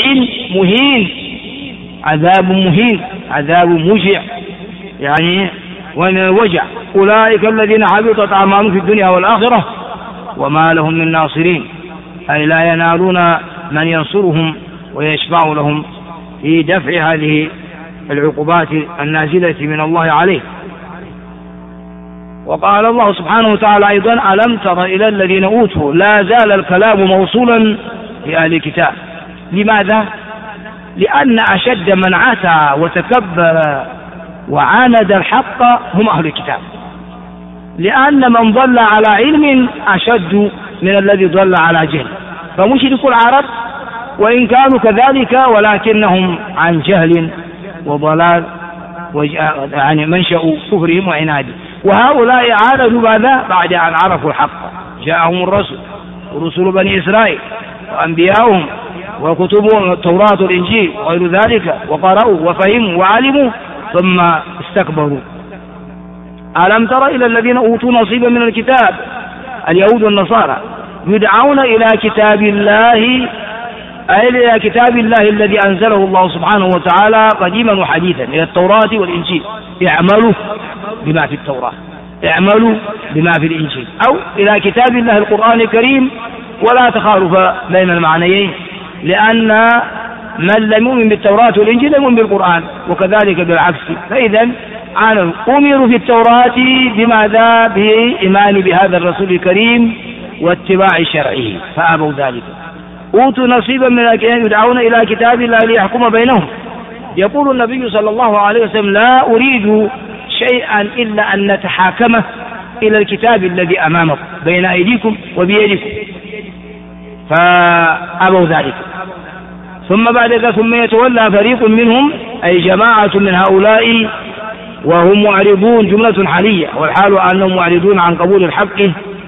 مهين، عذاب مهين، عذاب موجع يعني ومن الوجع. أولئك الذين حبطت أعمالهم في الدنيا والآخرة وما لهم من ناصرين، أي لا ينالون من ينصرهم ويشفع لهم في دفع هذه العقوبات النازلة من الله عليه. وقال الله سبحانه وتعالى أيضا: ألم تر إلى الذين أوتوا، لا زال الكلام موصولا في أهل الكتاب. لماذا؟ لأن أشد من عتى وتكبر وعاند الحق هم أهل الكتاب، لأن من ضل على علم أشد من الذي ضل على جهل. فمشركو العرب وإن كانوا كذلك ولكنهم عن جهل وضلال يعني منشأ كفرهم وعنادهم، وهؤلاء عاندوا ماذا؟ بعد أن عرفوا الحق. جاءهم الرسل ورسل بني إسرائيل وأنبياؤهم وكتبهم التوراة والإنجيل وغير ذلك، وقرأوا وفهموا وعلموا ثم استكبروا. ألم تر إلى الذين أوتوا نصيبا من الكتاب، اليهود والنصارى، يدعون إلى كتاب الله، أي إلى كتاب الله الذي أنزله الله سبحانه وتعالى قديما وحديثا، إلى التوراة والإنجيل. اعملوا بما في التوراة، اعملوا بما في الإنجيل، أو إلى كتاب الله القرآن الكريم، ولا تخالف بين المعنيين، لأن من لم يؤمن بالتوراة والإنجيل لم يؤمن بالقرآن، وكذلك بالعكس. فإذا أمروا في التوراة بماذا؟ بإيمان بهذا الرسول الكريم واتباع شرعه، فأبوا ذلك. أوتوا نصيبا من الكتاب يدعون إلى كتاب الله ليحكم بينهم. يقول النبي صلى الله عليه وسلم: لا أريد شيئا إلا أن نتحاكم إلى الكتاب الذي أمامكم بين أيديكم وبيدكم، فأبوا ذلك. ثم بعد ذلك ثم يتولى فريق منهم، أي جماعة من هؤلاء، وهم معرضون، جملة حالية، والحال أنهم معرضون عن قبول الحق،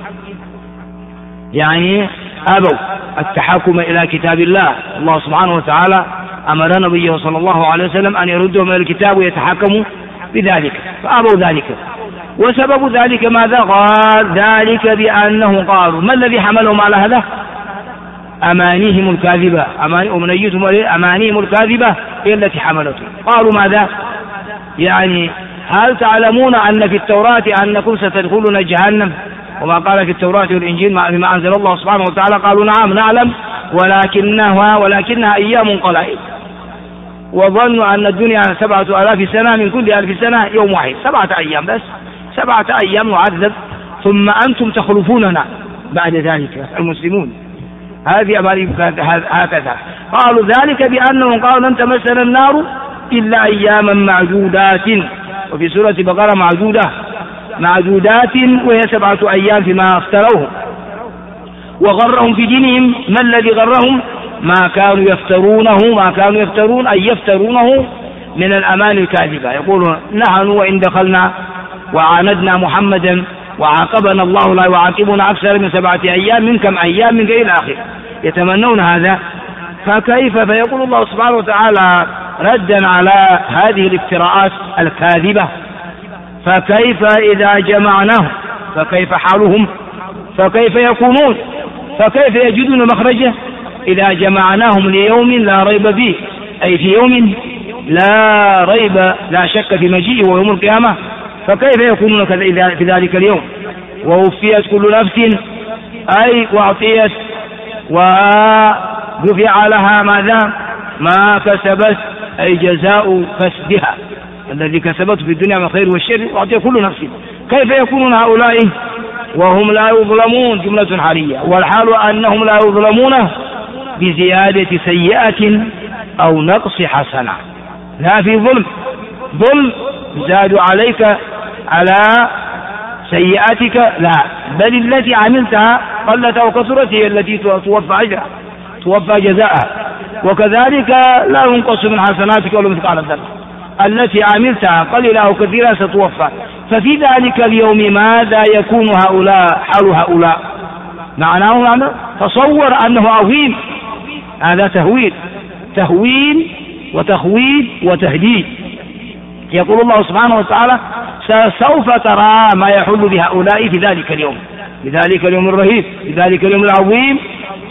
يعني أبوا التحاكم إلى كتاب الله. الله سبحانه وتعالى أمر نبيه صلى الله عليه وسلم أن يردهم إلى الكتاب ويتحاكموا بذلك، فأبوا ذلك. وسبب ذلك ماذا؟ قال: ذلك بأنه قالوا. ما الذي حملهم على هذا؟ أمانيهم الكاذبة، أمنيتهم أمانيهم الكاذبة هي التي حملتهم. قالوا ماذا؟ يعني هل تعلمون أن في التوراة أنكم ستدخلون جهنم، وما قال في التوراة والإنجيل بما أنزل الله سبحانه وتعالى؟ قالوا: نعم نعلم، ولكنها أيام قلائل. وظنوا أن الدنيا 7000 سنة، من كل 1000 سنة يوم واحد، 7 أيام بس، 7 أيام نعذب ثم أنتم تخلفوننا بعد ذلك المسلمون. هذه أماني هكذا. قالوا ذلك بأنهم قالوا: لن تمسنا النار إلا أياما معدودات. وفي سورة بقرة معدودات، وهي 7 أيام فيما افتروه. وغرهم في دينهم ما الذي غرهم؟ ما كانوا يفترون أي يفترونه من الأمان الكاذبة. يقولون: نحن وإن دخلنا وعاندنا محمدا وعاقبنا الله لا يعاقبنا أكثر من 7 أيام، من كم أيام، من إلى آخره، يتمنون هذا. فكيف؟ فيقول الله سبحانه وتعالى ردا على هذه الافتراءات الكاذبة: فكيف إذا جمعناهم، فكيف حالهم، فكيف يكونون، فكيف يجدون مخرجه إذا جمعناهم ليوم لا ريب فيه، أي في يوم لا ريب لا شك في مجيئه ويوم القيامة. فكيف يكونون في ذلك اليوم؟ ووفيت كل نفس، أي وأعطيت ودفع لها ماذا؟ ما كسبت، أي جزاء كسبها الذي كسبته في الدنيا من الخير والشر، وأعطي كل نفس. كيف يكونون هؤلاء وهم لا يظلمون؟ جملة حالية، والحال أنهم لا يظلمون بزيادة سيئة أو نقص حسنة، لا في ظلم زادوا عليك على سيئاتك، لا، بل التي عملتها قلت أو كثرت هي التي توفى أجرها، توفى جزاءها. وكذلك لا ينقص من حسناتك ولا مثقال ذرة، التي عملتها قليلة أو كثيرة ستوفى. ففي ذلك اليوم ماذا يكون هؤلاء؟ حال هؤلاء معناه تصور أنه عظيم. هذا تهويل وتخويل وتهديد. يقول الله سبحانه وتعالى: سوف ترى ما يحل بهؤلاء في ذلك اليوم، في ذلك اليوم الرهيب، في ذلك اليوم العظيم.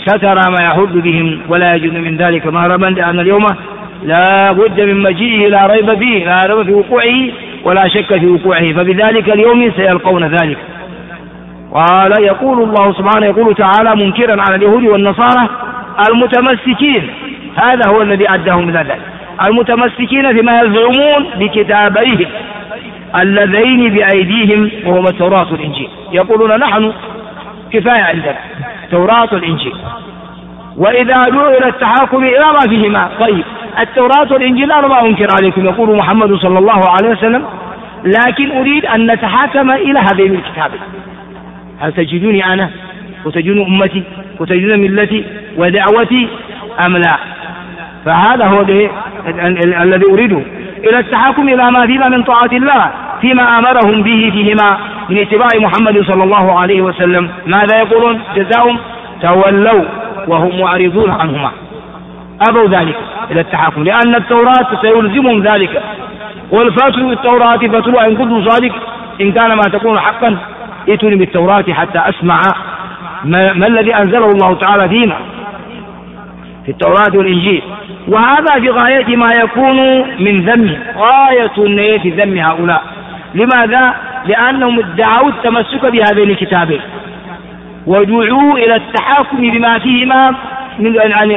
ستر ما يحل بهم ولا يجد من ذلك مهربا، لأن اليوم لا بد من مجيئه لا ريب فيه، لا ريب في وقوعه ولا شك في وقوعه، فبذلك اليوم سيلقون ذلك. قال يقول الله سبحانه يقول تعالى منكرا على اليهود والنصارى المتمسكين، هذا هو الذي أداهم إلى ذلك، المتمسكين فيما يزعمون بكتابيهم اللذين بأيديهم وهما التوراة والإنجيل، يقولون نحن كفاية عندنا التوراة والإنجيل، وإذا دعوا إلى التحاكم إلى ما فيهما، طيب التوراة والإنجيل أنا ما أنكر عليكم يقول محمد صلى الله عليه وسلم، لكن أريد أن نتحاكم إلى هذين الكتابين، هل تجدوني أنا وتجدون أمتي وتجدون ملتي ودعوتي أم لا؟ فهذا هو الذي أريده، إلى التحاكم إلى ما فيما من طاعة الله فيما أمرهم به فيهما من اتباع محمد صلى الله عليه وسلم. ماذا يقولون؟ جزاهم تولوا وهم معرضون عنهما، أبوا ذلك إلى التحاكم، لأن التوراة سيلزمهم ذلك، والفاتوا بالتوراة فتلوا إن كنتم صادق، إن كان ما تكون حقا ائتوني بالتوراة حتى أسمع ما الذي أنزله الله تعالى فيما في التوراة والإنجيل. وهذا في غاية ما يكون من ذم، غاية في ذم هؤلاء. لماذا؟ لأنهم ادعوا التمسك بهذين الكتابين ودعوا إلى التحاكم بما فيهما من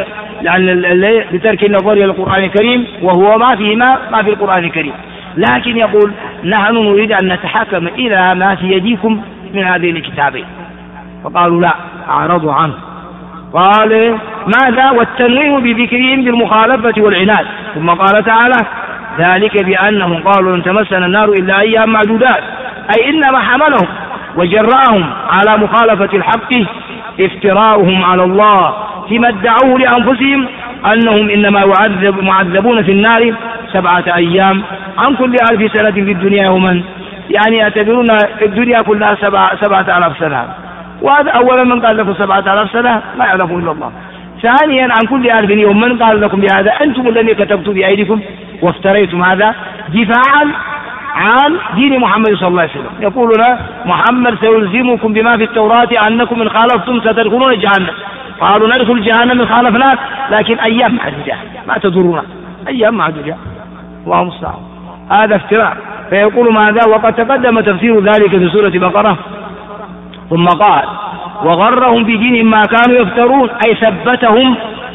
لترك النظر إلى القرآن الكريم وهو ما فيهما ما في القرآن الكريم، لكن يقول نحن نريد أن نتحاكم إلى ما في يديكم من هذين الكتابين، فقالوا لا، أعرضوا عنه. قال ماذا؟ والتنويه بذكرهم بالمخالفة والعناد. ثم قال تعالى ذلك بأنهم قالوا لن تمسنا النار إلا أيام معدودات، أي إنما حملهم وجرأهم على مخالفة الحق افتراؤهم على الله فيما ادعوه لأنفسهم أنهم إنما معذبون في النار 7 أيام عن كل 1000 سنة في الدنيا يوما، يعني يعتبرون الدنيا كلها 7000 سنة. وهذا أولا من قال لكم 7000 سنة ما يعلمه إلا الله. ثانيا عن كل 1000 يوم من قال لكم بهذا؟ أنتم الذين كتبتم بأيديكم وافتريتم هذا دفاعا عن دين محمد صلى الله عليه وسلم. يقولون محمد سيلزمكم بما في التوراة أنكم إن خالفتم ستدخلون جهنم، قالوا ندخل جهنم إن خالفناك، لكن أيام معدودة ما تضرنا، أيام معدودة، الله المستعان. هذا افتراء. فيقول ماذا؟ وقد تقدم تفسير ذلك في سورة بقرة. ثم قال وغرهم في دينهم ما كانوا يفترون، أي ثبتهم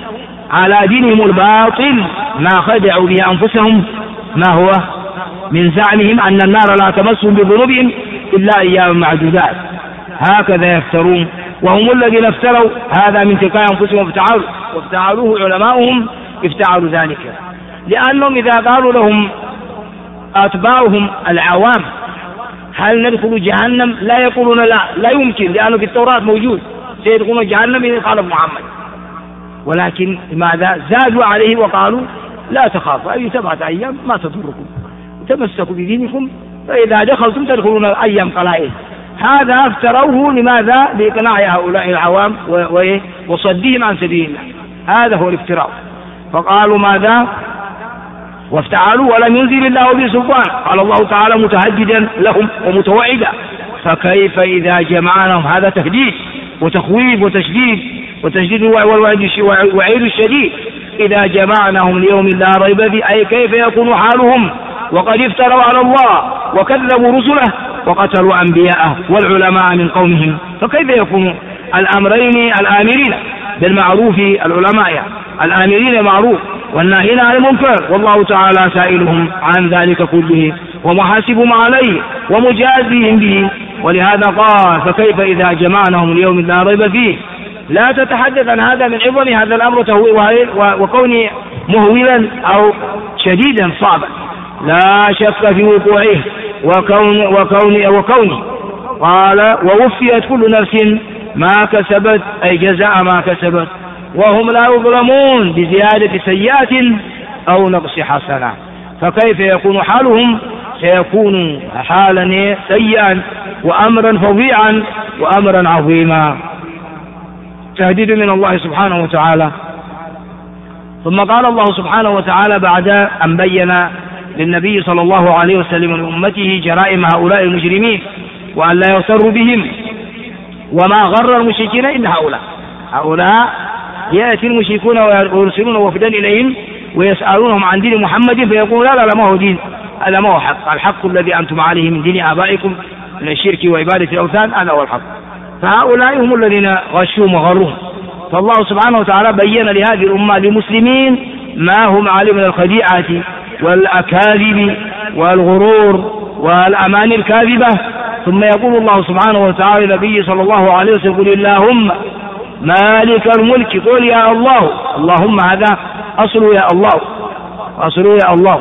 على دينهم الباطل ما خدعوا به أنفسهم، ما هو من زعمهم أن النار لا تمسهم بذنوبهم إلا أيام معدودات، هكذا يفترون، وهم الذين افتروا هذا من تلقاء أنفسهم وافتعلوه علماؤهم افتعلوا ذلك، لأنهم إذا قالوا لهم أتباعهم العوام هل ندخل جهنم لا يقولون لا يمكن، لأنه في التوراة موجود سيدخلون جهنم إذا خالف محمد، ولكن ماذا؟ زادوا عليه وقالوا لا تخافوا، أي 7 أيام ما تضركم، تمسكوا بدينكم فإذا دخلتم تدخلون أيام قلائل. هذا افتروه لماذا؟ لإقناع هؤلاء العوام وصدهم عن سبيل الله، هذا هو الافتراء. فقالوا ماذا؟ وافتعلوا ولم ينزل الله به سلطان، قال الله تعالى متهددا لهم ومتوعدا، فكيف إذا جمعناهم؟ هذا تهديد وتخويف وتشديد والوعيد الشديد. إذا جمعناهم ليوم لا ريب فيه، أي كيف يكون حالهم وقد افتروا على الله وكذبوا رسله وقتلوا أنبياءه والعلماء من قومهم، فكيف يكون الأمرين الآمرين بالمعروف العلماء الآمرين المعروف والناهين عن المنكر، والله تعالى سائلهم عن ذلك كله ومحاسبهم عليه ومجازيهم به. ولهذا قال فكيف إذا جمعناهم ليوم لا ريب فيه، لا تتحدث عن هذا من عظم هذا الأمر وكوني مهولا أو شديدا صعبا، لا شك في وقوعه وكوني. قال ووفيت كل نفس ما كسبت، أي جزاء ما كسبت، وهم لا يظلمون بزيادة سيئات أو نقص حسنة. فكيف يكون حالهم؟ سيكون حالا سيئا وأمرا فظيعا وأمرا عظيما، تهديد من الله سبحانه وتعالى. ثم قال الله سبحانه وتعالى بعد أن بين للنبي صلى الله عليه وسلم ولأمته جرائم هؤلاء المجرمين وأن لا يغتروا بهم، وما غر المشركين إلا هؤلاء يأتي المشركون ويرسلون وفدا إليهم ويسألونهم عن دين محمد فيقول لا ما هو دين، هذا ما هو حق، الحق الذي أنتم عليه من دين آبائكم من الشرك وعبادة الأوثان هذا هو الحق. فهؤلاء هم الذين غشوا وغروا. فالله سبحانه وتعالى بين لهذه الأمة للمسلمين ما هم عليه من الخديعة والأكاذيب والغرور والأماني الكاذبة. ثم يقول الله سبحانه وتعالى لنبيه صلى الله عليه وسلم قل اللهم مالك الملك، قل يا الله، اللهم هذا أصله يا الله، أصله يا الله،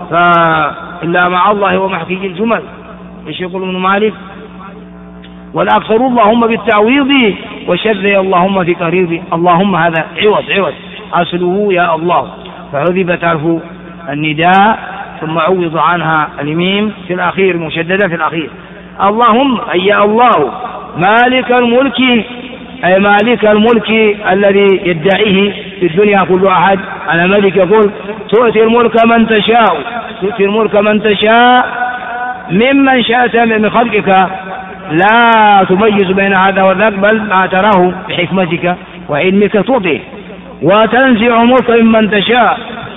فإلا مع الله هو محكي الجمل. ايش يقول ابن مالك؟ والأكثر اللهم بالتعويض وشذ اللهم في قريب، اللهم هذا عوض أصله يا الله، فعذبت حرف النداء ثم عوض عنها الميم في الأخير مشددة في الأخير. اللهم أي يا الله مالك الملك، أي مالك الملك الذي يدعيه في الدنيا كل أحد. أنا ملك، يقول تؤتي الملك من تشاء، تؤتي الملك من تشاء ممن شاءت من خلقك، لا تميز بين هذا وذاك بل ما تراه بحكمتك وعلمك تعطيه. وتنزع الملك ممن تشاء،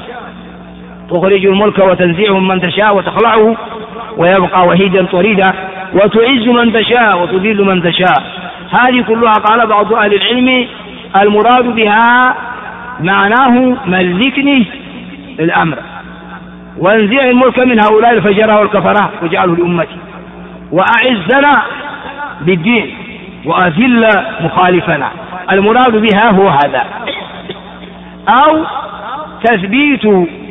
تخرج الملك وتنزعه ممن تشاء وتخلعه ويبقى وحيدا طريدا، وتعز من تشاء وتذل من تشاء. هذه كلها قال بعض أهل العلم المراد بها معناه ملكني الأمر، وانزع الملك من هؤلاء الفجرة والكفرة واجعله لأمتي، وأعزنا بالدين وأذل مخالفنا. المراد بها هو هذا، أو تثبيت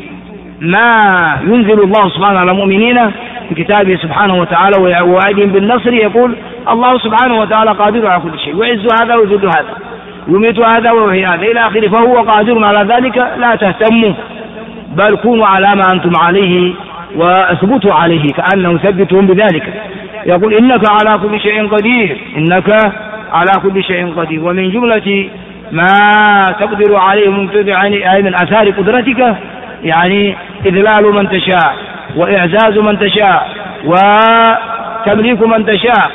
ما ينزل الله سبحانه على المؤمنين في كتابه سبحانه وتعالى ووعدهم بالنصر. يقول الله سبحانه وتعالى قادر على كل شيء، يعز هذا ويذل هذا، يميت هذا ويحيي هذا إلى آخره، فهو قادر على ذلك. لا تهتموا بل كونوا على ما أنتم عليه واثبتوا عليه، كأنه يثبتهم بذلك. يقول إنك على كل شيء قدير، إنك على كل شيء قدير. ومن جملة ما تقدر عليه من آثار قدرتك يعني إذلال من تشاء وإعزاز من تشاء وتمليك من تشاء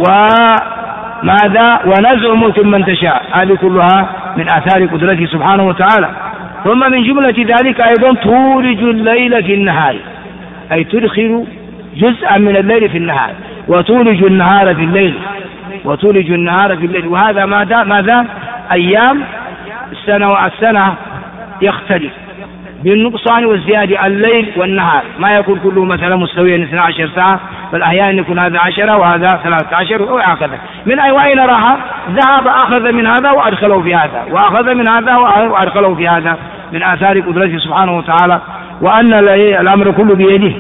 وماذا ونزع ملك من تشاء، هذه كلها من آثار قدرته سبحانه وتعالى. ثم من جملة ذلك أيضا تولج الليل في النهار، أي تدخل جزءا من الليل في النهار، وتولج النهار في الليل، وتولج النهار في الليل. وهذا ماذا أيام السنة يختلف بالنقصان والزيادة، الليل والنهار ما يكون كله مثلا مستويا 12 ساعة، بل أحيانا يكون هذا 10 وهذا 13 وهكذا. من أي وين راح ذهب أخذ من هذا وأدخله في هذا، وأخذ من هذا وأدخله في هذا، من آثار قدرته سبحانه وتعالى، وأن الأمر كله بيده.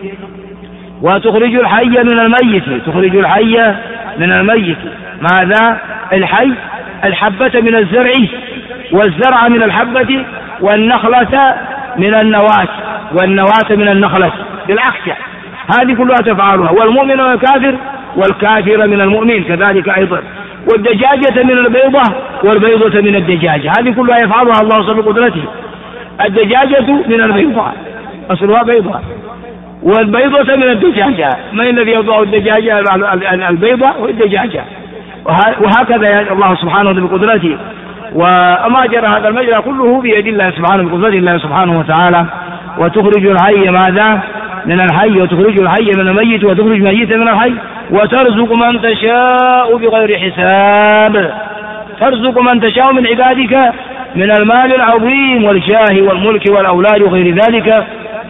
وتخرج الحي من الميت، تخرج الحي من الميت. ماذا الحي؟ الحبة من الزرع، والزرع من الحبة، والنخلة من النواة، والنواة من النخلة، بالعكس هذه كلها تفعلها. والمؤمن والكافر، والكافر من المؤمن كذلك أيضا. والدجاجة من البيضة، والبيضة من الدجاجة، هذه كلها يفعلها الله بقدرته. الدجاجة من البيضة أصلها بيضة، والبيضة من الدجاجة، من الذي يضع الدجاجة؟ البيضة والدجاجة، وهكذا الله سبحانه بقدرته. وما جرى هذا المجرى كله بيد الله سبحانه بقدرة الله سبحانه وتعالى. وتخرج الحي ماذا من الحي، وتخرج الحي من الميت، وتخرج الميت من الحي، وترزق من تشاء بغير حساب. ترزق من تشاء من عبادك من المال العظيم والجاه والملك والأولاد وغير ذلك،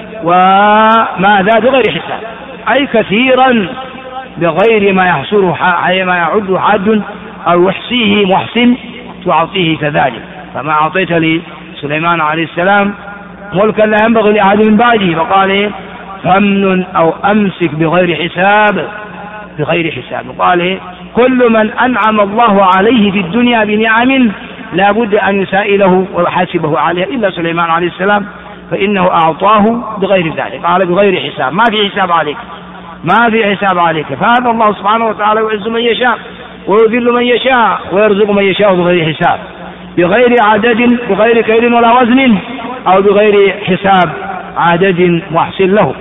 وماذا بغير حساب، أي كثيرا بغير ما يحصره ما يعد حاد أو يحصيه محسن تعطيه كذلك. فما أعطيت لسليمان عليه السلام ملكا لا ينبغي لأحد من بعده، فقال فمن أو أمسك بغير حساب، بغير حساب. قال كل من أنعم الله عليه في الدنيا بنعم لا بد أن يسائله ويحاسبه عليها إلا سليمان عليه السلام، فإنه أعطاه بغير ذلك. قال بغير حساب، ما في حساب عليك، ما في حساب عليك. فهذا الله سبحانه وتعالى يعز من يشاء ويذل من يشاء ويرزق من يشاء بغير حساب، بغير عدد، بغير كيل ولا وزن، أو بغير حساب عدد محسن له.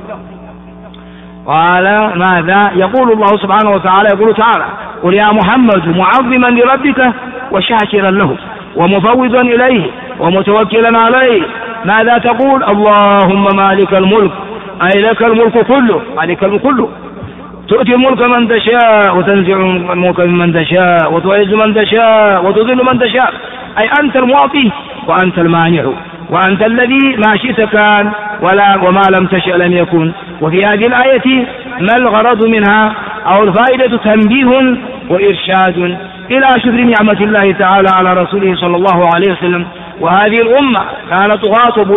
قال ماذا يقول الله سبحانه وتعالى؟ يقول تعالى قل يا محمد معظما لربك وشاكرا له. ومفوضا إليه ومتوكلا عليه. ماذا تقول؟ اللهم مالك الملك، أي لك الملك كله، مالك الملك كله، تؤتي الملك من تشاء وتنزع الملك ممن تشاء وتعز من تشاء وتذل من تشاء، أي أنت المعطي وأنت المانع، وأنت الذي ما شئت كان وما لم تشأ لم يكن. وفي هذه الآية ما الغرض منها أو الفائدة؟ تنبيه وإرشاد إلى شكر نعمة الله تعالى على رسوله صلى الله عليه وسلم. وهذه الأمة كانت تخاطب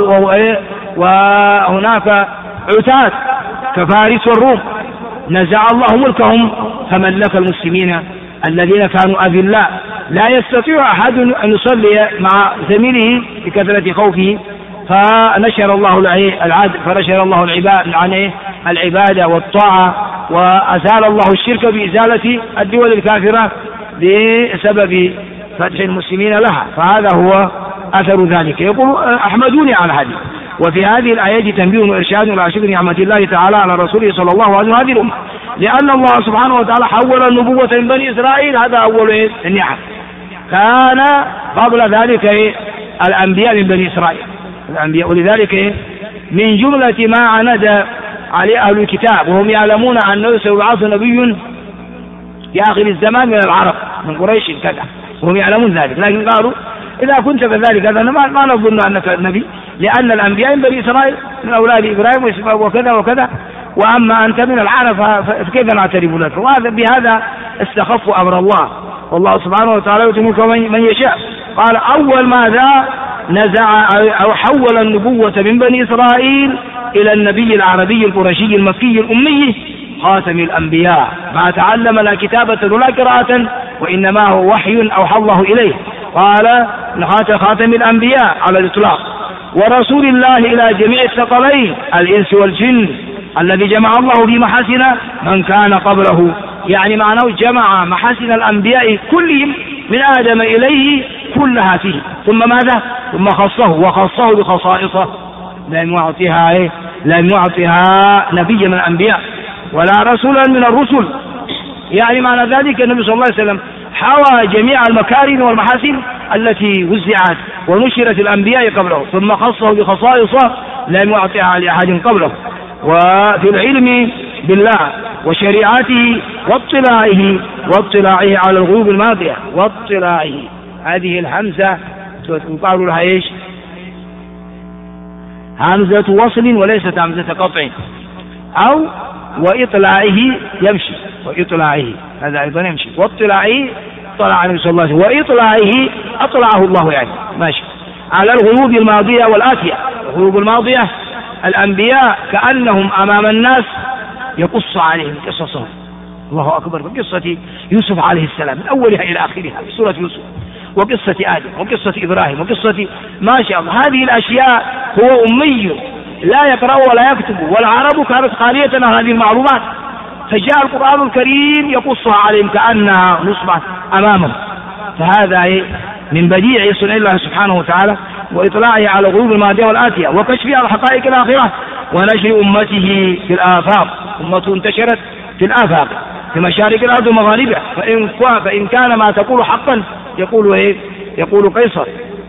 وهناك عتاة كفارس والروم، نزع الله ملكهم فملك المسلمين الذين كانوا أذلاء، لا يستطيع أحد أن يصلي مع زميله بكثرة خوفه، فنشر الله العدل، فنشر الله العبادة والطاعة، وأزال الله الشرك بإزالة الدول الكافرة بسبب فتح المسلمين لها. فهذا هو أثر ذلك. يقول أحمدوني على هذه. وفي هذه الآيات تنبيه وإرشاد إلى شكر نعمة الله تعالى على رسوله صلى الله عليه وسلم هذه الأمة، لأن الله سبحانه وتعالى حول النبوة من بني إسرائيل، هذا أول النعم. كان قبل ذلك الأنبياء من بني إسرائيل الأنبياء، ولذلك من جملة ما عند عليه أهل الكتاب وهم يعلمون أنه سيبعث نبي في آخر الزمان من العرب من قريش كذا، وهم يعلمون ذلك، لكن قالوا إذا كنت كذلك هذا ما نظن أنك نبي، لأن الأنبياء من بني إسرائيل من أولاد إبراهيم وإسماعيل وكذا وكذا، وأما أنت من العرب فكيف نعترف لك؟ وهذا بهذا استخفوا أمر الله، والله سبحانه وتعالى يؤتي ملكه من يشاء. قال أول ماذا نزع أو حول النبوة من بني إسرائيل إلى النبي العربي القرشي المكي الأمي خاتم الأنبياء، ما تعلم لا كتابة ولا قراءة، وإنما هو وحي أوحى الله إليه. قال خاتم الأنبياء على الإطلاق، ورسول الله إلى جميع الثقلين الإنس والجن، الذي جمع الله في محاسن من كان قبله، يعني معناه جمع محاسن الأنبياء كلهم من آدم إليه كلها فيه، ثم ماذا؟ ثم وخصه بخصائصه لم يعطيها نبيا من الأنبياء ولا رسولا من الرسل. يعني معنى ذلك النبي صلى الله عليه وسلم حوى جميع المكارم والمحاسن التي وزعت ونشرت الأنبياء قبله، ثم خصه بخصائصه لم يعطيها لأحد قبله. وفي العلم بالله وشريعته واطلاعه على الغيوب الماضية، واطلاعه، هذه الهمزة يقال لها ايش؟ همزة وصل وليست همزة قطع. أو وإطلاعه يمشي، وإطلاعه هذا أيضا يمشي، واطلاعه طلع النبي صلى الله عليه وسلم، وإطلاعه أطلعه الله، يعني ماشي على الغيوب الماضية والآتية. الغيوب الماضية الأنبياء كأنهم أمام الناس يقص عليهم قصصهم، الله أكبر، بقصة يوسف عليه السلام من أولها إلى آخرها في سورة يوسف، وقصة آدم وقصة إبراهيم وقصة ما شاء الله. هذه الأشياء هو أمي لا يقرأ ولا يكتب، والعرب كانت خالية عن هذه المعلومات، فجاء القرآن الكريم يقصها عليهم كأنها نصبت أمامهم. فهذا من بديع صنع الله سبحانه وتعالى، وإطلاعه على الغيوب الماضية والآتية، وكشفها على حقائق الآخرة، ونشر أمته في الآفاق. أمته انتشرت في الآفاق في مشارق الأرض ومغاربها، فإن كان ما تقول حقا يقول قيصر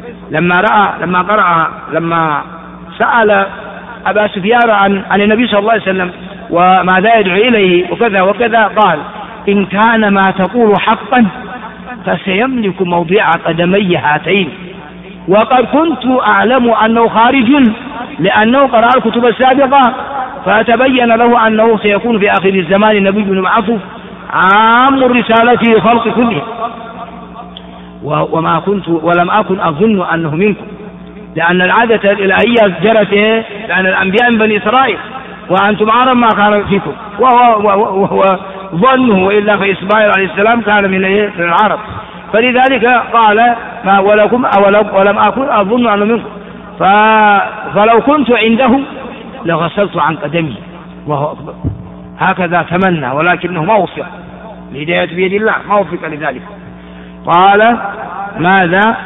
لما سأل أبا سفيان عن النبي صلى الله عليه وسلم وماذا يدعو إليه وكذا وكذا، قال إن كان ما تقول حقا فسيملك موضع قدمي هاتين. وقد كنت أعلم أنه خارج لأنه قرأ الكتب السابقة، فتبين له أنه سيكون في آخر الزمان نبي يبعث عام الرسالة للخلق كله، ولم أكن أظن أنه منكم، لأن العادة الإلهية جرت لأن الأنبياء من بني إسرائيل وأنتم عرب ما كان فيكم، وهو ظنه، وإلا فإسماعيل عليه السلام كان من العرب، فلذلك قال ولم أكن أظن أنه منكم، فلو كنت عنده لغسلت عن قدمي، الله أكبر. هكذا تمنى، ولكنه ما وفق، الهداية بيد الله، ما وفق لذلك. قال ماذا؟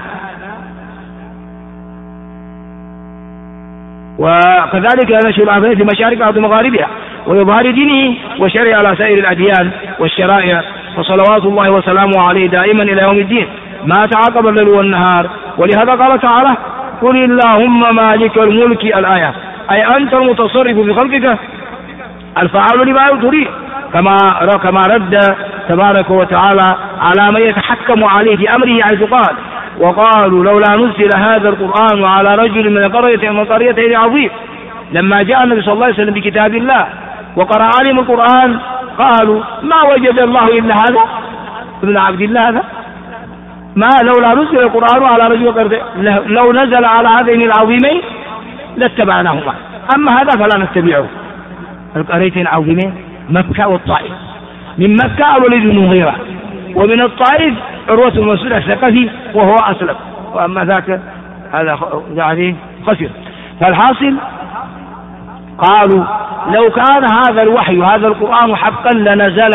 وكذلك نشر الأنبياء في مشارق الأرض ومغاربها، وإظهار دينه وشرع على سائر الأديان والشرائع، فصلوات الله وسلامه عليه دائما إلى يوم الدين، ما تعاقب الليل والنهار. ولهذا قال تعالى قل اللهم مالك الملك الآية، أي أنت المتصرف في خلقك الفعال لما تريد، كما رد تبارك وتعالى على من يتحكم عليه في أمره، حيث قال وقالوا لولا نزل هذا القرآن على رجل من قريتين عظيم. لما جاء النبي صلى الله عليه وسلم بكتاب الله وقرأ عليهم القرآن قالوا ما وجد الله إلا هذا ابن عبد الله هذا، ما لولا نزل القرآن على رجل، لو نزل على هذين العظيمين لاتبعناهما، أما هذا فلا نتبعه. القريتين عظيمين مكة والطائف، من مكة الوليد بن المغيرة، ومن الطائف عروة بن مسعود الثقفي وهو أسلم، وأما ذاك هذا يعني خسر. فالحاصل قالوا لو كان هذا الوحي هذا القرآن حقا لنزل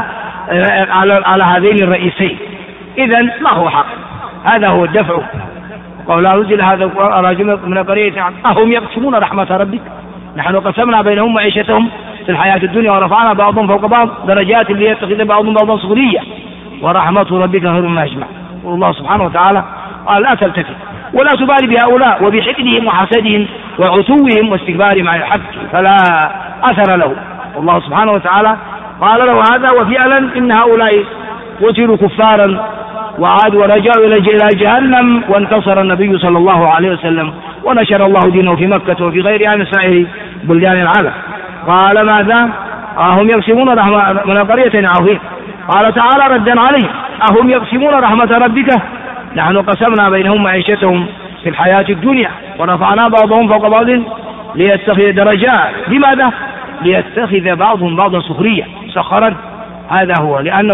على هذين الرئيسين، إذن ما هو حق؟ هذا هو الدفع. قال لا نزل هذا القرآن على رجل من قرية أهم يقسمون رحمة ربك نحن قسمنا بينهم معيشتهم في الحياة الدنيا ورفعنا بعضهم فوق بعض درجات ليتخذ بعضهم بعضا سخرية ورحمة ربك خير مما يجمع. والله سبحانه وتعالى قال لا تلتفت ولا تبالي بهؤلاء وبحقدهم وحسدهم وعتوهم واستكبارهم عن الحق فلا أثر له. والله سبحانه وتعالى قال له هذا، وفعلا إن هؤلاء قتلوا كفارا وعادوا ورجعوا إلى جهنم، وانتصر النبي صلى الله عليه وسلم ونشر الله دينه في مكة وفي غيرها من سائر بلدان العالم. قال ماذا؟ أهم يقسمون رحمة من قرية عظيم. قال تعالى ردا عليه أهم يقسمون رحمة ربك نحن قسمنا بينهم معيشتهم في الحياة الدنيا ورفعنا بعضهم فوق بعض ليتخذ درجات. لماذا؟ ليتخذ بعضهم بعضا سخرية سخرا. هذا هو، لأن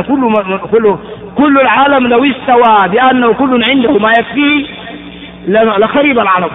كل العالم لو استوى بأنه كل عنده ما يكفيه لخرب العالم.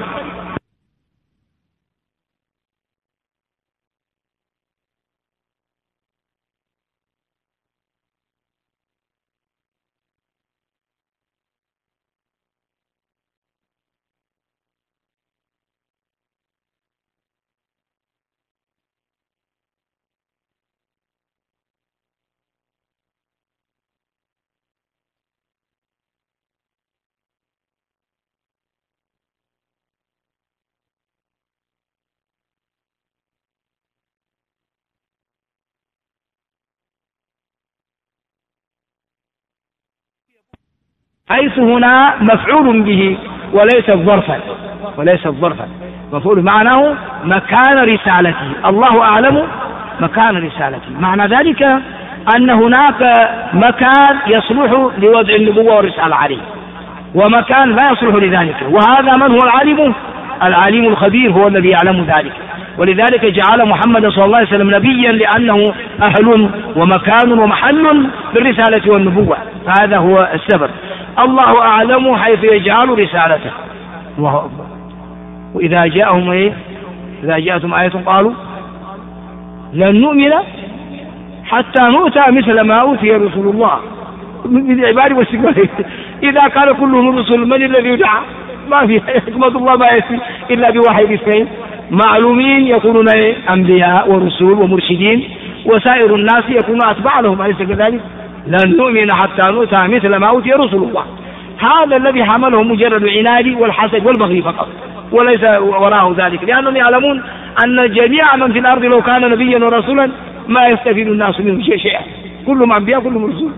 حيث هنا مفعول به وليس ظرفا مفعول معناه مكان رسالته. الله أعلم مكان رسالته، معنى ذلك أن هناك مكان يصلح لوضع النبوة والرسالة عليه ومكان لا يصلح لذلك، وهذا من هو العليم الخبير هو الذي يعلم ذلك. ولذلك جعل محمد صلى الله عليه وسلم نبيا لأنه أهل ومكان ومحل بالرسالة والنبوة، فهذا هو السبب. الله أعلم حيث يجعل رسالته. الله أكبر. وإذا جاءتهم آية قالوا لن نؤمن حتى نؤتى مثل ما أوتي رسول الله من العباد والسكبر. إذا كان كلهم رسل من الذي يدعى؟ ما في حكمة الله ما يأتي إلا بواحد اثنين معلومين يكونون أنبياء ورسول ومرشدين، وسائر الناس يكونون أتباع لهم، أليس كذلك؟ لن نؤمن حتى نؤتى مثل ما أوتي رسول الله. هذا الذي حمله مجرد العناد والحسد والبغي فقط، وليس وراءه ذلك، لأنهم يعلمون أن جميع من في الأرض لو كان نبيا ورسولا ما يستفيد الناس منه شيئا، كلهم أنبياء كلهم رسول.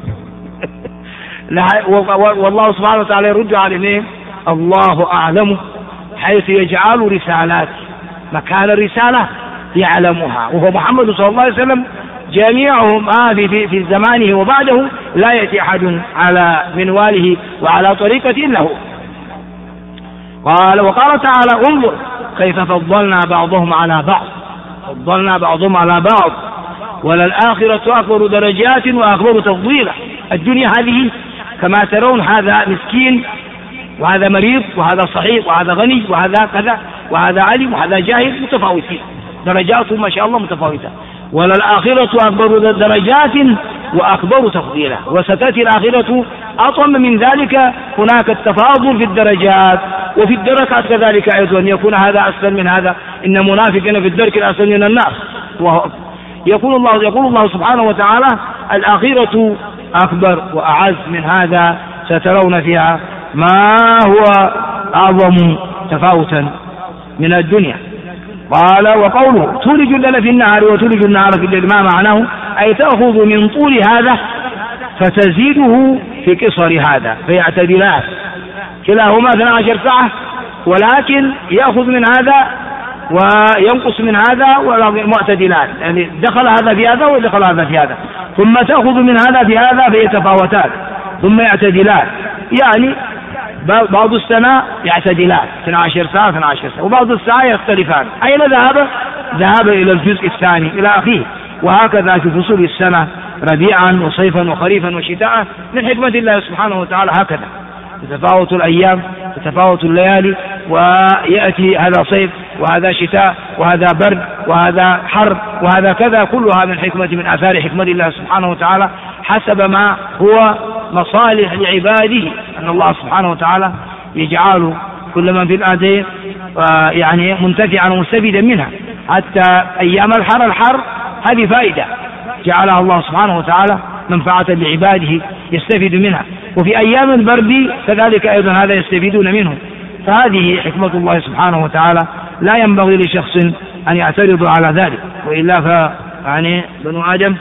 والله سبحانه وتعالى يرد عليهم الله أعلم حيث يجعل رسالاته، مكان الرسالة يعلمها، وهو محمد صلى الله عليه وسلم. جميعهم في زمانه وبعده لا يأتي أحد على منواله وعلى طريقة إلا هو. وقال تعالى انظر كيف فضلنا بعضهم على بعض وللآخرة أكبر درجات وأكبر تفضيلا. الدنيا هذه كما ترون هذا مسكين وهذا مريض وهذا صحيح وهذا غني وهذا كذا وهذا علم وهذا جاهل، متفاوتين درجاتهم ما شاء الله متفاوتة. وللآخرة أكبر درجات وأكبر تفضيلا، وستأتي الآخرة أطم من ذلك. هناك التفاضل في الدرجات وفي الدركات كذلك أيضا، أن يكون هذا أسفل من هذا، إن منافقين في الدرك الأسفل من الناس. يقول الله سبحانه وتعالى الآخرة أكبر وأعز من هذا سترون فيها ما هو أعظم تفاوتا من الدنيا. قال وقوله تولج الليل في النهار وتولج النهار في الليل ما معناه؟ أي تأخذ من طول هذا فتزيده في قصر هذا فيعتدلان، كلاهما 12 ساعة، ولكن يأخذ من هذا وينقص من هذا معتدلان، يعني دخل هذا في هذا ودخل هذا في هذا، ثم تأخذ من هذا في هذا فيتفاوتان ثم يعتدلان، يعني بعض السنة يعتدلان 12 ساعة 12 ساعة، وبعض الساعة يختلفان. أين ذهب إلى الجزء الثاني إلى أخيه. وهكذا في فصول السنة ربيعا وصيفا وخريفا وشتاء من حكمة الله سبحانه وتعالى هكذا تتفاوت الأيام تتفاوت الليالي، ويأتي هذا صيف وهذا شتاء وهذا برد وهذا حر وهذا كذا، كلها من حكمة من آثار حكمة الله سبحانه وتعالى حسب ما هو مصالح لعباده، أن الله سبحانه وتعالى يجعل كل من في الأرض يعني منتفعا ومستفيدا منها. حتى أيام الحر هذه فائدة جعلها الله سبحانه وتعالى منفعة لعباده يستفيد منها، وفي أيام البرد كذلك أيضا هذا يستفيدون منه. فهذه حكمة الله سبحانه وتعالى لا ينبغي لشخص أن يعترض على ذلك، وإلا يعني بنو آدم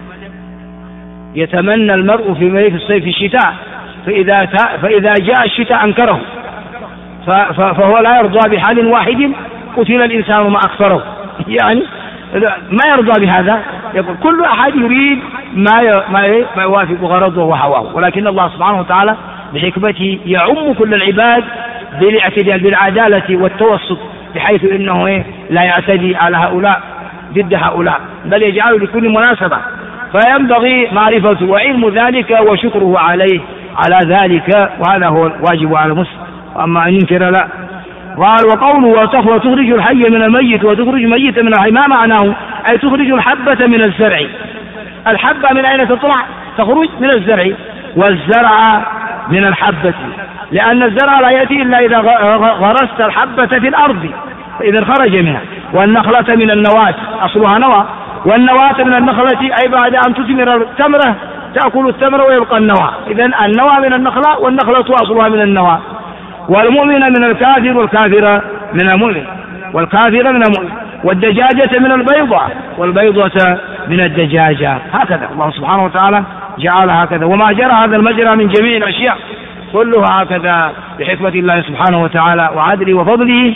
يتمنى المرء في الصيف الشتاء، فإذا جاء الشتاء أنكره، فهو لا يرضى بحال واحد قتل الإنسان ما أكثره، يعني ما يرضى بهذا. يقول كل أحد يريد ما يوافق غرضه وهواه، ولكن الله سبحانه وتعالى بحكمته يعم كل العباد بالاعتدال بالعدالة والتوسط، بحيث إنه لا يعتدي على هؤلاء ضد هؤلاء، بل يجعل لكل مناسبة، فينبغي معرفته وعلم ذلك وشكره عليه على ذلك، وهذا هو الواجب على المسلم، وأما أن ينكر لا. قال وقوله وتخرج الحي من الميت وتخرج الميت من الحي ما معناه؟ أي تخرج الحبة من الزرع. الحبة من أين تطلع؟ تخرج من الزرع، والزرع من الحبة، لأن الزرع لا يأتي إلا إذا غرست الحبة في الأرض فإذا خرج منها. والنخلة من النواة أصلها نوى، والنواة من النخلة أي بعد أن تثمر التمرة تأكل التمر ويبقى النوى، إذن النوى من النخلة والنخلة أصلها من النوى. والمؤمن من الكافر والكافر من المؤمن والكافر من المؤمن، والدجاجة من البيضة والبيضة من الدجاجة، هكذا الله سبحانه وتعالى جعل هكذا. وما جرى هذا المجرى من جميع الأشياء كلها هكذا بحكمة الله سبحانه وتعالى وعدله وفضله.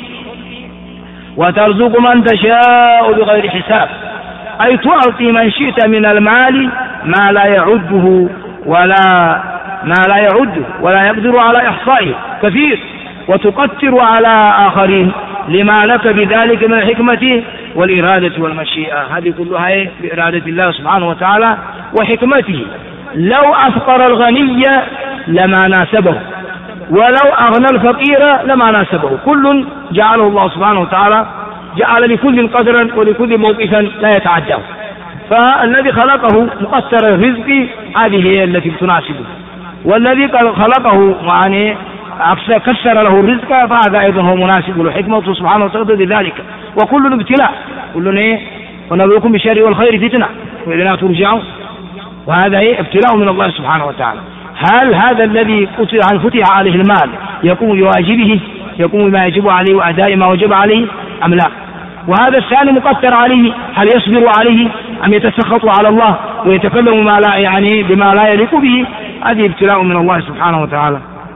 وترزق من تشاء بغير حساب، أي تعطي من شئت من المال ما لا يعده ولا يقدر على إحصائه كثير، وتقتر على آخرين لما لك بذلك من الحكمة والإرادة والمشيئة. هذه كلها بإرادة الله سبحانه وتعالى وحكمته. لو أفقر الغني لما ناسبه، ولو أغنى الفقير لما ناسبه، كل جعله الله سبحانه وتعالى جعل لكل قدرا ولكل موقفا لا يتعداه. فالذي خلقه مقتر الرزق هذه هي التي تناسبه، والذي خلقه يعني كسر له الرزق فهذا أيضا هو مناسب له، حكمته سبحانه وتعالى لذلك. وكل ابتلاء كل ونبلوكم بالشر والخير فتنة وإلينا ترجعون، وهذا ابتلاء من الله سبحانه وتعالى. هل هذا الذي فتح عليه المال يقوم بواجبه، يقوم بما يجب عليه وأداء ما وجب عليه أم لا؟ وهذا الثاني مقدر عليه، هل يصبر عليه أم يتسخط على الله ويتكلم ما لا يعني بما لا يليق به؟ هذه ابتلاء من الله سبحانه وتعالى.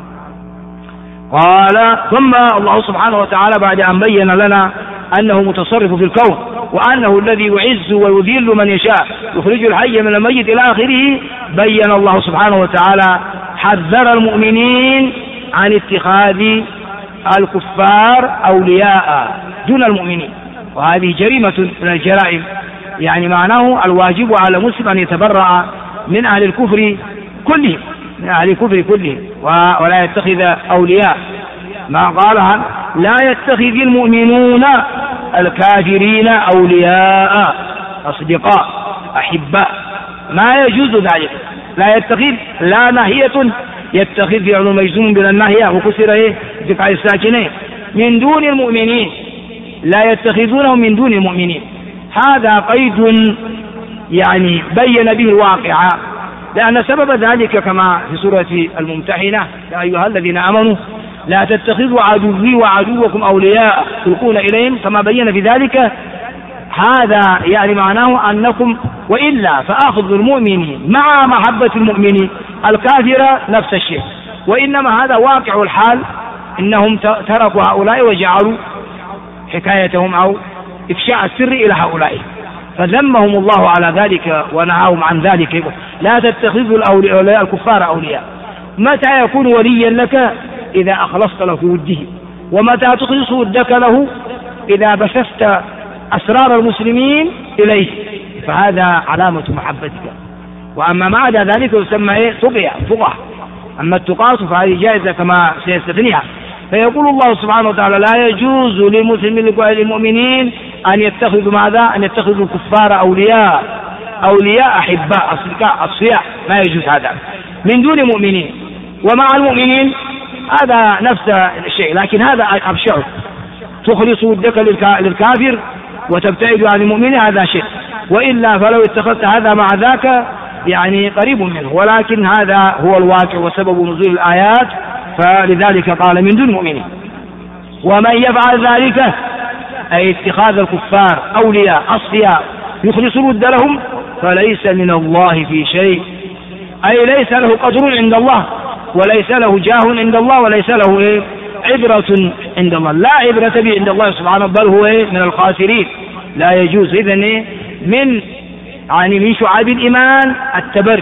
قال ثم الله سبحانه وتعالى بعد أن بين لنا أنه متصرف في الكون وأنه الذي يعز ويذل من يشاء يخرج الحي من الميت إلى آخره، بين الله سبحانه وتعالى حذر المؤمنين عن اتخاذ الكفار أولياء دون المؤمنين، وهذه جريمة من الجرائم. يعني معناه الواجب على مسلم أن يتبرأ من أهل الكفر كلهم، من أهل الكفر كلهم، ولا يتخذ أولياء. ما قالها لا يتخذ المؤمنون الكافرين أولياء أصدقاء أحباء، ما يجوز ذلك. لا يتخذ لا ناهية، يتخذ فعل مجزوم بلا الناهية وكسر بقع الساكنين من دون المؤمنين، لا يتخذونهم من دون المؤمنين. هذا قيد يعني بين به الواقع لأن سبب ذلك كما في سورة الممتحنة: يا أيها الذين آمنوا لا تتخذوا عدوي وعدوكم أولياء تلقون إليهم، كما بين في ذلك. هذا يعني معناه أنكم وإلا فأخذ المؤمن مع محبة المؤمن الكافر نفس الشيء، وإنما هذا واقع الحال، إنهم تركوا هؤلاء وجعلوا حكايتهم أو إفشاء السر إلى هؤلاء، فذمهم الله على ذلك ونهاهم عن ذلك. لا تتخذوا الأولياء الكفار أولياء. متى يكون وليا لك؟ إذا أخلصت له وده. ومتى تخلص ودك له؟ إذا بثثت أسرار المسلمين إليه، فهذا علامة محبتك. وأما ما عدا ذلك يسمى تقى. أما التقاة فهذه جائزة كما سيستثنيها. فيقول الله سبحانه وتعالى: لا يجوز للمؤمنين أن يتخذوا ماذا؟ أن يتخذوا الكفار أولياء أحباء أصفياء، ما يجوز هذا من دون مؤمنين. ومع المؤمنين هذا نفس الشيء، لكن هذا أبشع. تخلص ودك للكافر وتبتعد عن المؤمن، هذا شيء. وإلا فلو اتخذت هذا مع ذاك يعني قريب منه، ولكن هذا هو الواقع وسبب نزول الآيات، فلذلك قال من دون مؤمنين. ومن يفعل ذلك أي اتخاذ الكفار أولياء أصفياء يخلص الود لهم فليس من الله في شيء، أي ليس له قدر عند الله، وليس له جاه عند الله، وليس له عبرة عند الله. لا عبرة به عند الله سبحانه، بل هو من الخاسرين. لا يجوز. إذن من شعاب الإيمان التبر،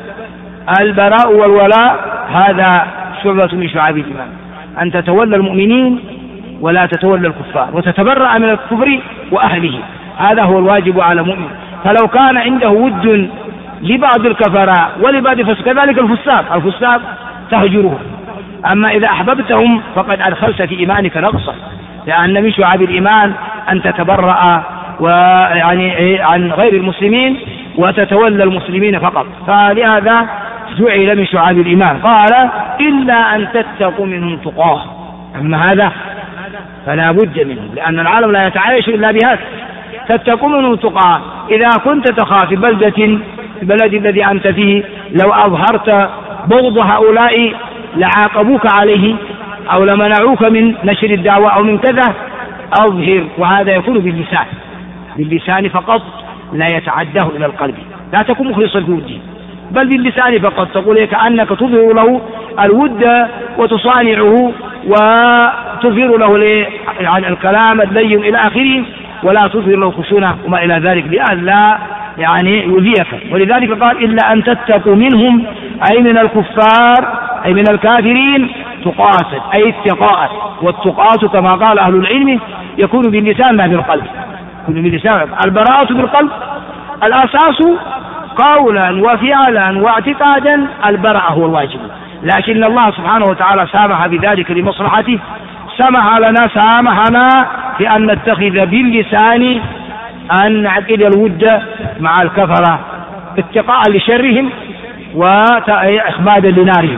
البراء والولاء، هذا شعبة من شعاب الإيمان، أن تتولى المؤمنين ولا تتولى الكفار، وتتبرأ من الكفر وأهله. هذا هو الواجب على المؤمن. فلو كان عنده ود لبعض الكفراء ولبعض الفسق، كذلك الفساق تهجره. أما إذا أحببتهم فقد أدخلت في إيمانك نقصا، لأن من شعاب الإيمان أن تتبرأ عن غير المسلمين وتتولى المسلمين فقط. فلهذا جعل من شعاب الإيمان. قال: إلا أن تتقوا منهم تقاه. أما هذا فلا بد منه، لأن العالم لا يتعايش إلا بهذا. تتقوا منهم تقاه. إذا كنت تخاف في البلد الذي أنت فيه، لو أظهرت بغض هؤلاء لعاقبوك عليه أو لمنعوك من نشر الدعوة أو من كذا. أظهر، وهذا يكون باللسان فقط، لا يتعداه إلى القلب. لا تكون مخلصا في وده، بل باللسان فقط تقول كأنك تظهر له الود وتصانعه وتظهر له عن الكلام اللين إلى آخره، ولا تظهر له خشونة وما إلى ذلك، لئلا يؤذيك. ولذلك قال: إلا أن تتقوا منهم، أي من الكفار، أي من الكافرين، تقاة، أي اتقاء. والتقاة كما قال أهل العلم يكون باللسان لا بالقلب. البراءة بالقلب الأساس قولا وفعلا واعتقادا، البراءة هو الواجب. لكن الله سبحانه وتعالى سامح بذلك لمصلحته، سامحنا في أن نتخذ باللسان أن نعقد الود مع الكفرة اتقاء لشرهم وإخمادا لنارهم.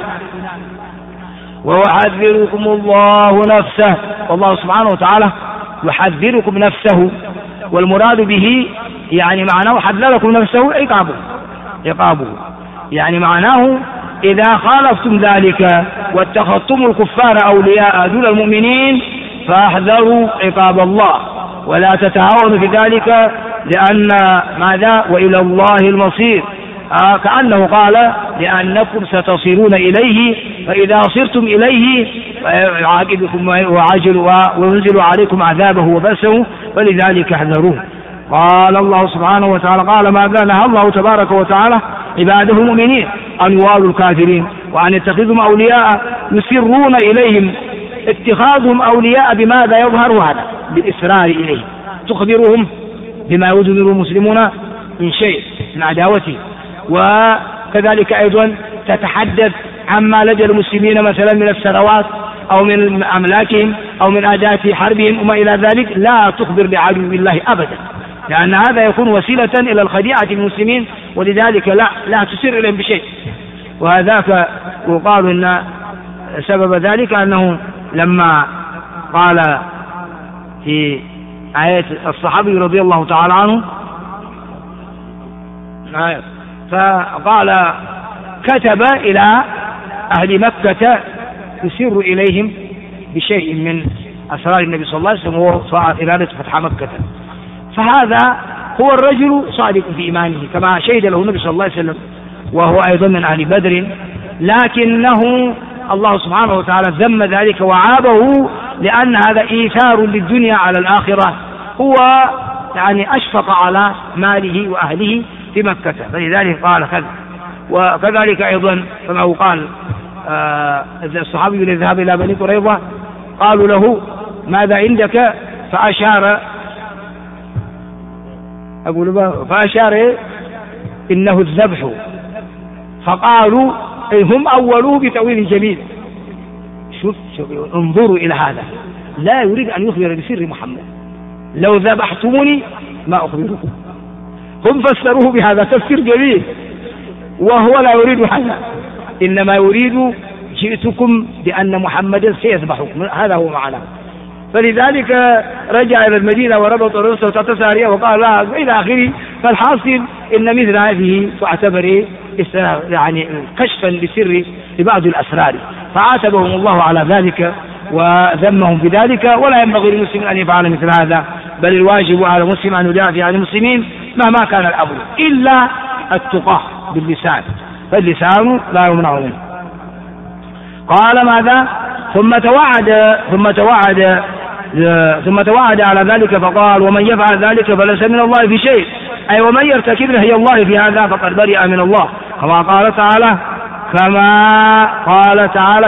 ويحذركم الله نفسه، والله سبحانه وتعالى يحذركم نفسه، والمراد به معناه حذركم نفسه عقابه، معناه إذا خالفتم ذلك واتخذتم الكفار أولياء دون المؤمنين فاحذروا عقاب الله، ولا تتهاونوا في ذلك، لأن ماذا؟ وإلى الله المصير. كأنه قال: لأنكم ستصيرون إليه، فإذا صرتم إليه يعاقبكم وينزل عليكم عذابه وبأسه، ولذلك احذروه. قال الله سبحانه وتعالى: قال ماذا؟ نهى الله تبارك وتعالى عباده المؤمنين أن يوالوا الكافرين وأن يتخذهم أولياء يسرون إليهم. اتخاذهم أولياء بماذا يظهر هذا؟ بالإسرار إليه، تخبرهم بما يظهر المسلمون من شيء من عداوته، وكذلك أيضا تتحدث عما لدى المسلمين مثلا من الثروات أو من أملاكهم أو من أداة حربهم وما إلى ذلك. لا تخبر بعدو الله أبدا، لأن هذا يكون وسيلة إلى الخديعة المسلمين، ولذلك لا تسر إليهم بشيء. وهذاك يقال أن سبب ذلك أنه لما قال في آية الصحابي رضي الله تعالى عنه، فقال كتب إلى أهل مكة يسر إليهم بشيء من أسرار النبي صلى الله عليه وسلم وهو إرادة فتح مكة. فهذا هو الرجل صادق في إيمانه كما شهد له النبي صلى الله عليه وسلم، وهو أيضا من أهل بدر، لكنه الله سبحانه وتعالى ذم ذلك وعابه لأن هذا إيثار للدنيا على الآخرة، هو يعني أشفق على ماله وأهله في مكة، فلذلك قال كذا. وكذلك أيضا كما قال الصحابي الذي ذهب إلى بني قريظة قالوا له ماذا عندك؟ فأشار إنه الذبح، فقالوا هم أولوه بتأويل جميل. شوف انظروا إلى هذا، لا يريد أن يخبر بسر محمد، لو ذبحتموني ما أخبركم. هم فسروه بهذا تفسير جميل، وهو لا يريد هذا، إنما يريد جئتكم بأن محمدا سيذبحكم، هذا هو معناه. فلذلك رجع إلى المدينة وربط رأسه تحت سارية وقال لا إلى آخره. فالحاصل إن مثل هذه تعتبر يعني كشفا لسر لبعض الأسرار، فعاتبهم الله على ذلك وذمهم بذلك. ولا ينبغي للمسلم أن يفعل مثل هذا، بل الواجب على المسلم أن يدافع عن المسلمين مهما كان الأمر، إلا التقى باللسان، فاللسان لا يمنع منه. قال ماذا؟ ثم توعد على ذلك فقال ومن يفعل ذلك فليس من الله في شيء، أي ومن يرتكب نهي الله في هذا فقد برئ من الله، كما قال تعالى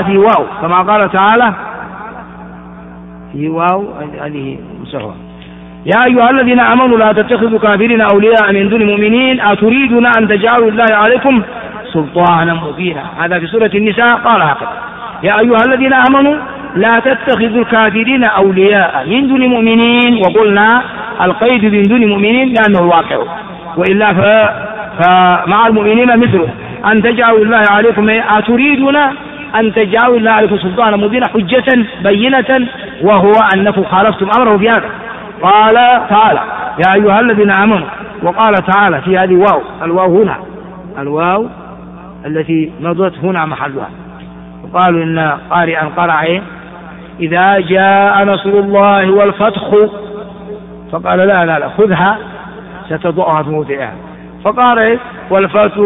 في واو هذه مسهوة: يا أيها الذين آمنوا لا تتخذوا كافرين أولياء من دون المؤمنين أتريدون أن تجعلوا الله عليكم سلطانا مبينا. هذا في سورة النساء قال هكذا: يا أيها الذين آمنوا لا تتخذوا الكافرين أولياء من دون المؤمنين. وقلنا القيد من دون المؤمنين لأنه الواقع، وإلا فمع المؤمنين مثله أن تجعلوا الله عليكم، أتريدون أن تجعلوا الله عليكم سلطانا مبينا، حجة بينة، وهو أنكم خالفتم أمره في هذا. قال تعالى: يا أيها الذين آمنوا. وقال تعالى في هذه الواو هنا، الواو التي مضت هنا محلها. وقالوا إن قارئا قرأ إذا جاء نصر الله والفتح، فقال لا خذها ستضعها في موضعها. فقال والفتح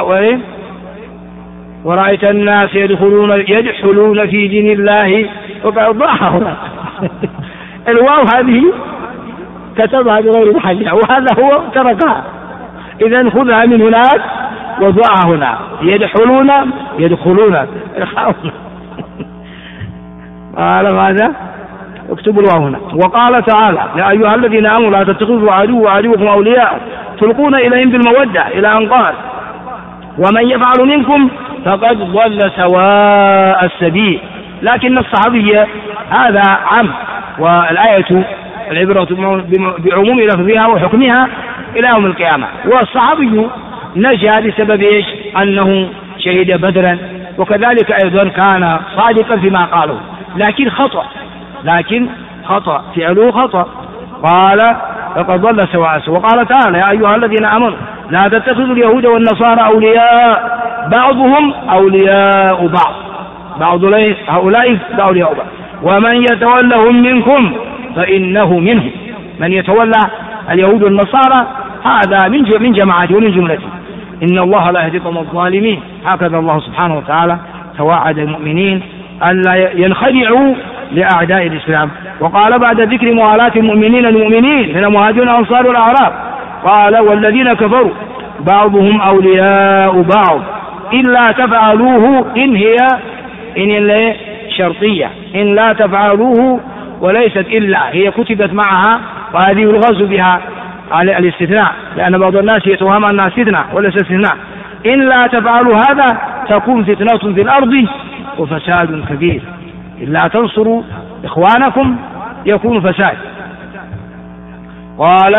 ورأيت الناس يدخلون في دين الله، وقال ضعها هنا. الواو هذه كتبها بغير محلها، وهذا هو تركها، إذن خذها من هناك وضعها هنا. يدخلون قال ماذا؟ اكتبوا الواو هنا. وقال تعالى: يا أيها الذين آمنوا لا تتخذوا عدوكم أولياء تلقون إليهم بالمودة، إلى أن قال: ومن يفعل منكم فقد ضل سواء السبيل. لكن الصحابية هذا عام، والآية العبرة بعموم لفظها وحكمها إلى يوم القيامة. والصحابي نجا بسبب إيش؟ أنه شهد بدرا، وكذلك أيضا كان صادقا فيما قاله، لكن خطأ فعله خطأ. قال: فقد ضل سواء. وقال تعالى: يا أيها الذين آمنوا لا تتخذوا اليهود والنصارى أولياء بعضهم أولياء بعض هؤلاء أولياء بعض ومن يتولهم منكم فإنه منهم. من يتولى اليهود والنصارى هذا من جماعته ومن جملته. إن الله لا يهدي القوم الظالمين. هكذا الله سبحانه وتعالى توعد المؤمنين ألا ينخدعوا لأعداء الإسلام. وقال بعد ذكر موالاة المؤمنين من المهاجرين والأنصار والأعراب قال: والذين كفروا بعضهم أولياء بعض إلا تفعلوه إن شرطية، إن لا تفعلوه، وليست إلا، هي كتبت معها، وهذه يلغز بها على الاستثناء، لأن بعض الناس يتوهم أنها استثناء وليس استثناء. إن لا تفعلوا هذا تكون فتنة في الأرض وفساد كبير. إلا تنصروا إخوانكم يكون فساد. قال: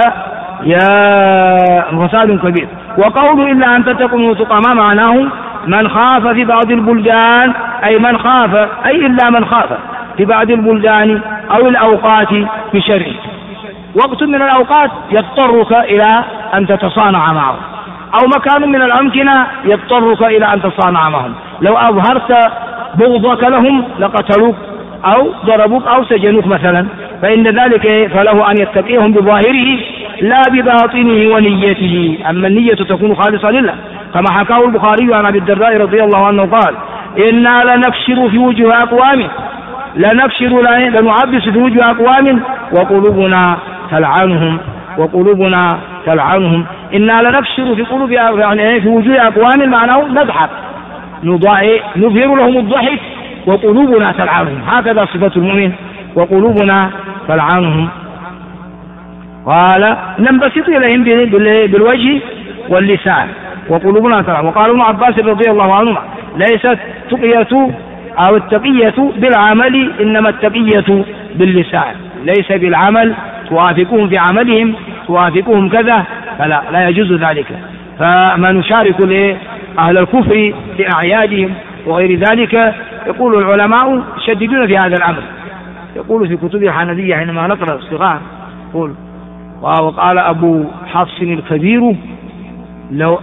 يا فساد كبير. وقول إلا أن تتقوا وتقى ما معناه من خاف في بعض البلدان، أي من خاف، أي إلا من خاف في بعض البلدان أو الأوقات بشر. وقت من الأوقات يضطرك إلى أن تتصانع معه، أو مكان من الأمكنة يضطرك إلى أن تصانع معهم. لو أظهرت بغضك لهم لقتلوك أو ضربوك أو سجنوك مثلا، فإن ذلك فله أن يتقيهم بظاهره لا بباطنه ونيته. أما النية تكون خالصة لله، كما حكاه البخاري عن أبي الدرداء رضي الله عنه قال: إنا لنبشر في وجوه أقوام، لنعبس في وجوه أقوام وقلوبنا تلعنهم. إنا لنبشر في قلوب، يعني في وجوه أقوام معناه نضحك، نظهر لهم الضحك وقلوبنا تلعنهم. هكذا صفة المؤمن، وقلوبنا تلعنهم. قال: ننبسط إليهم بالوجه واللسان وقلوبنا تلعنهم. وقال ابن عباس رضي الله عنهما: ليست التقية أو التقية بالعمل، إنما التقية باللسان، ليس بالعمل توافقهم في عملهم، توافقهم كذا، فلا، لا يجوز ذلك. فما نشارك أهل الكفر في أعيادهم وغير ذلك، يقول العلماء يشددون في هذا الأمر. يقول في كتب الحنفية حينما نقرأ الصغار، يقول: وقال أبو حفص الكبير: لو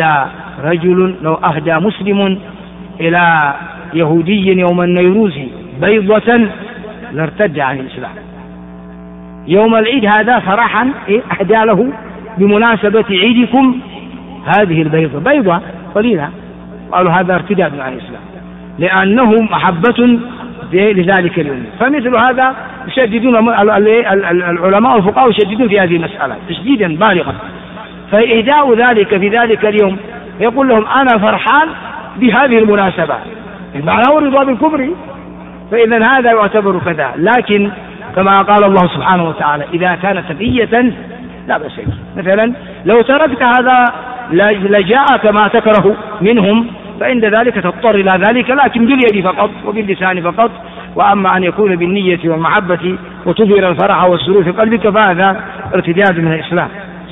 أهدى مسلم إلى يهودي يوم النيروز بيضة لارتد عن الإسلام. يوم العيد هذا فرحا أهدى له بمناسبة عيدكم هذه البيضة، بيضة قليلة، قالوا هذا ارتداد عن الإسلام، لأنه محبة لذلك اليوم. فمثل هذا يشددون العلماء والفقهاء، يشددون في هذه المسألة تشديدا بالغا. فإهداء ذلك في ذلك اليوم يقول لهم: أنا فرحان بهذه المناسبة، المعنى هو الرضا بالكفر، فإذا هذا يعتبر كذا. لكن كما قال الله سبحانه وتعالى: إذا كانت تقية لا بأس به. مثلا لو تركت هذا لجاءك ما تكره منهم، فعند ذلك تضطر إلى ذلك، لكن باليد فقط وباللسان فقط. وأما أن يكون بالنية والمحبة وتظهر الفرح والسرور في قلبك فهذا ارتداد من الإسلام.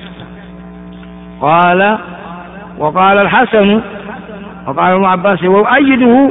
وقال الحسن وقال ابن عباس وأيده،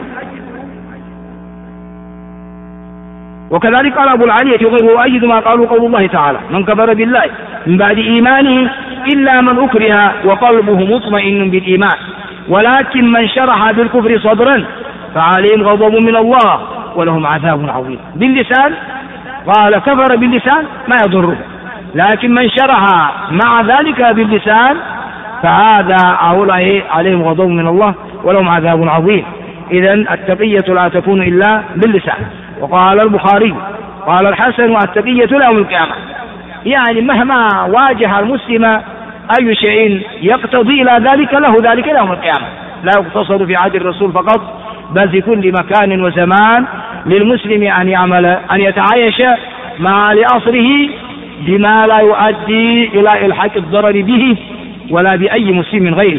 وكذلك قال أبو العالية وغيره: وأيد ما قالوا قول الله تعالى: من كفر بالله من بعد إيمانه إلا من أكره وقلبه مطمئن بالإيمان، ولكن من شرح بالكفر صدرا فعليهم غضب من الله ولهم عذاب عظيم. باللسان قال: كفر باللسان ما يضره، لكن من شرح مع ذلك باللسان فهذا هؤلاء عليهم غضب من الله ولهم عذاب عظيم. إذن التقية لا تكون إلا باللسان. وقال البخاري قال الحسن: التقية يوم القيامة، يعني مهما واجه المسلم أي شيء يقتضي إلى ذلك له ذلك يوم القيامة، لا يقتصر في عهد الرسول فقط، بل في كل مكان وزمان للمسلم أن يتعايش مع لأصله بما لا يؤدي إلى إلحاق الضرر به ولا بأي مسلم غيره،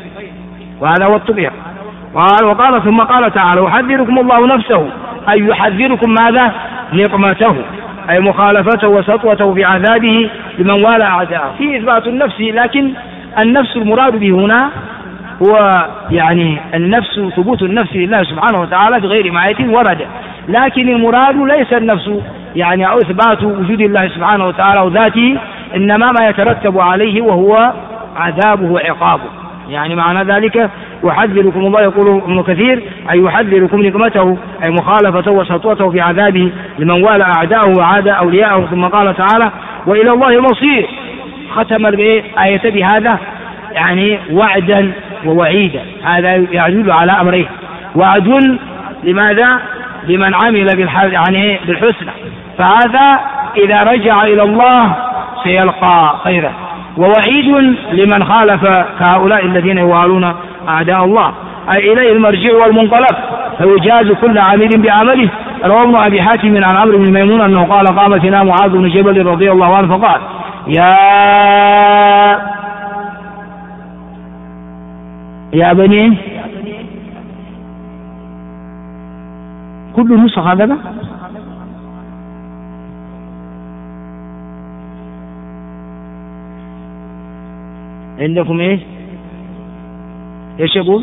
وهذا هو الطبيعة. وقال ثم قال تعالى: يحذركم الله نفسه، أي يحذركم ماذا؟ نقمته، أي مخالفته وسطوته في عذابه لمن والى أعداءه، في إثبات النفس. لكن النفس المراد به هنا هو يعني النفس، ثبوت النفس لله سبحانه وتعالى بغير معية ورد، لكن المراد ليس النفس يعني أو إثبات وجود الله سبحانه وتعالى وذاته، إنما ما يترتب عليه وهو عذابه وعقابه. يعني معنى ذلك يحذركم الله، يقول ابن كثير: أي يحذركم نقمته، أي مخالفته وسطوته في عذابه لمن والى أعداءه وعاد أولياءه. ثم قال تعالى: وإلى الله المصير. ختم الآية بهذا يعني وعدا ووعيدا، هذا يدل على أمرين: وعد لماذا؟ لمن عمل يعني بالحسنى، فهذا إذا رجع إلى الله سيلقى خيرا، ووعيد لمن خالف كهؤلاء الذين يوالون أعداء الله، أي إليه المرجع والمنقلب، فيجاز كل عامل بعمله. رواه ابن أبي حاتم عن عمرو بن ميمون أنه قال: قام فينا معاذ بن جبل رضي الله عنه فقال: يا بني، كل نسخ هذا عندكم ايش يقول؟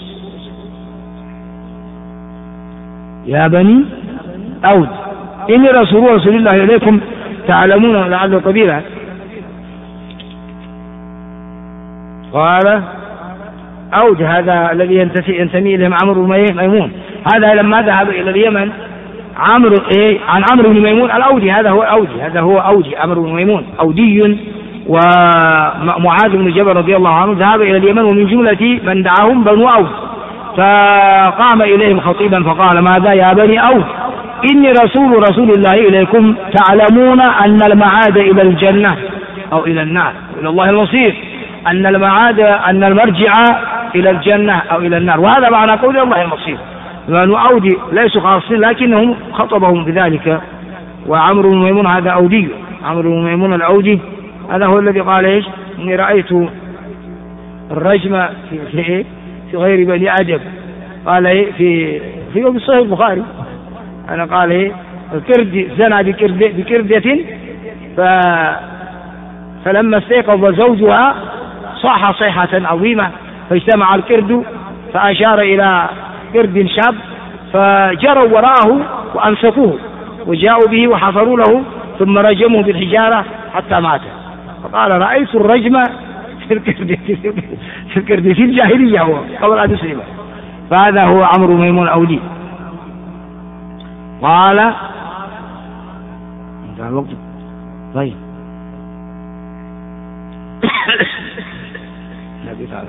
يا بني أود إني رسول الله إليكم تعلمون لعله قبيلا. قال: أود هذا الذي ينتمي إليهم عمرو بن ميمون. هذا لما ذهب إلى اليمن عن عمرو بن ميمون الأودي، هذا هو أودي عمرو بن ميمون أودي. ومعاذ بن جبل رضي الله عنه ذهب إلى اليمن ومن جملة من دعاهم بنو أود، فقام إليهم خطيبا فقال: ماذا يا بني أود؟ إني رسول الله إليكم، تعلمون أن المعاد إلى الجنة أو إلى النار، إلى الله المصير، أن المرجع إلى الجنة أو إلى النار، وهذا معنى قول الله المصير. بنو أودي ليسوا خاصين لكنهم خطبهم بذلك. وعمرو بن ميمون هذا أودي، عمرو بن ميمون الأودي هذا هو الذي قال إيش؟ إني رأيت الرجم في غير بني عجب، قال إيه في يوم صحيح البخاري، أنا قال إيه الكرد زنى بكردة فلما استيقظ زوجها صاح صيحة عظيمة، فاجتمع الكرد فأشار إلى كرد شاب فجروا وراءه وأمسكوه وجاءوا به وحفروا له ثم رجموه بالحجارة حتى مات. فقال: رأيت الرجم في الكرد في الجاهلية، هو قبل أن يسلم. فهذا هو عمرو بن ميمون الأودي. قال: انتهى الوقت. طيب نبي تعالى.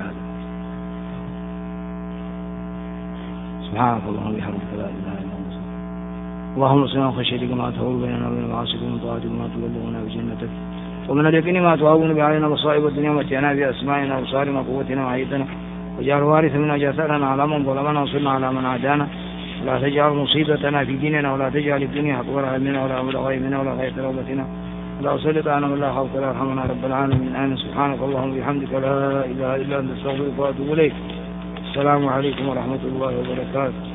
سبحانك اللهم وبحمدك لا اله الا انت، اللهم صل على خشيتك ما تحول بيننا وبين معاصيك ومن طاعتك ما تبلغنا بجنتك ومن اليقين ما تهون بعلينا مصائب الدنيا ومتعنا باسمائنا وابصارنا وقوتنا وحياتنا، واجعل وارث منا جثارنا على من ظلمنا وانصرنا على من عادانا، ولا تجعل مصيبتنا في ديننا، ولا تجعل الدنيا اكبر همنا ولا مبلغ علمنا ولا غاية رغبتنا، ولا أسلط على من لا خوف ولا يرحمنا رب العالمين. آمين. سبحانك اللهم وبحمدك لا إله إلا أنت، أستغفرك وأتوب إليك. السلام عليكم ورحمة الله وبركاته.